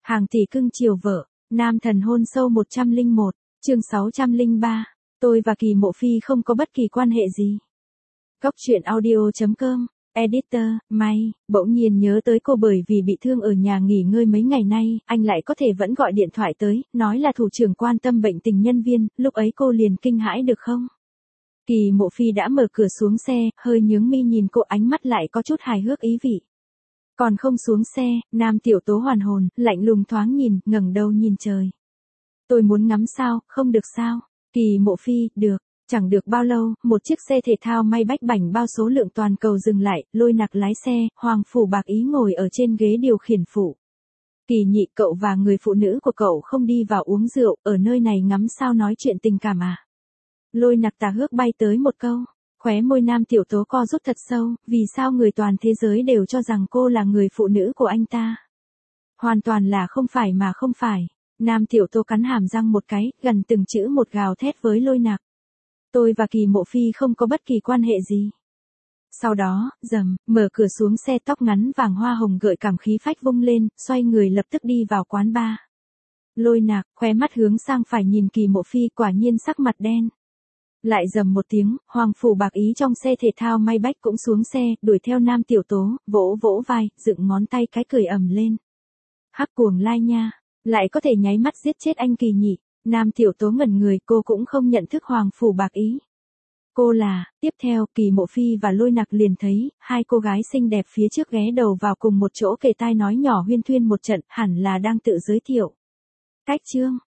Hàng tỷ cưng chiều vợ, nam thần hôn sâu 101, chương 603. Tôi và Kỳ Mộ Phi không có bất kỳ quan hệ gì. Góc truyện audio.com, editor, May, bỗng nhiên nhớ tới cô bởi vì bị thương ở nhà nghỉ ngơi mấy ngày nay, anh lại có thể vẫn gọi điện thoại tới, nói là thủ trưởng quan tâm bệnh tình nhân viên, lúc ấy cô liền kinh hãi được không? Kỳ Mộ Phi đã mở cửa xuống xe, hơi nhướng mi nhìn cô, ánh mắt lại có chút hài hước ý vị. Còn không xuống xe, Nam Tiểu Tố hoàn hồn, lạnh lùng thoáng nhìn, ngẩng đầu nhìn trời. Tôi muốn ngắm sao, không được sao? Kỳ Mộ Phi, được. Chẳng được bao lâu, một chiếc xe thể thao may bách bảnh bao số lượng toàn cầu dừng lại, Lôi Nặc lái xe, Hoàng Phủ Bạc Ý ngồi ở trên ghế điều khiển phụ. Kỳ Nhị, cậu và người phụ nữ của cậu không đi vào uống rượu, ở nơi này ngắm sao nói chuyện tình cảm à? Lôi Nặc tà hước bay tới một câu. Khóe môi Nam Tiểu Tố co rút thật sâu, vì sao người toàn thế giới đều cho rằng cô là người phụ nữ của anh ta? Hoàn toàn là không phải mà không phải. Nam Tiểu Tố cắn hàm răng một cái, gần từng chữ một gào thét với Lôi Nặc. Tôi và Kỳ Mộ Phi không có bất kỳ quan hệ gì. Sau đó, mở cửa xuống xe, tóc ngắn vàng hoa hồng gợi cảm khí phách vung lên, xoay người lập tức đi vào quán bar. Lôi Nặc, khóe mắt hướng sang phải nhìn Kỳ Mộ Phi, quả nhiên sắc mặt đen. Lại một tiếng, Hoàng Phủ Bạc Ý trong xe thể thao may bách cũng xuống xe, đuổi theo Nam Tiểu Tố, vỗ vỗ vai, dựng ngón tay cái cười ầm lên. Hắc cuồng lai nha, lại có thể nháy mắt giết chết anh Kỳ Nhị. Nam Tiểu Tố ngẩn người, cô cũng không nhận thức Hoàng Phủ Bạc Ý. Cô là, tiếp theo, Kỳ Mộ Phi và Lôi Nặc liền thấy, hai cô gái xinh đẹp phía trước ghé đầu vào cùng một chỗ kề tai nói nhỏ huyên thuyên một trận, hẳn là đang tự giới thiệu. Cách chương,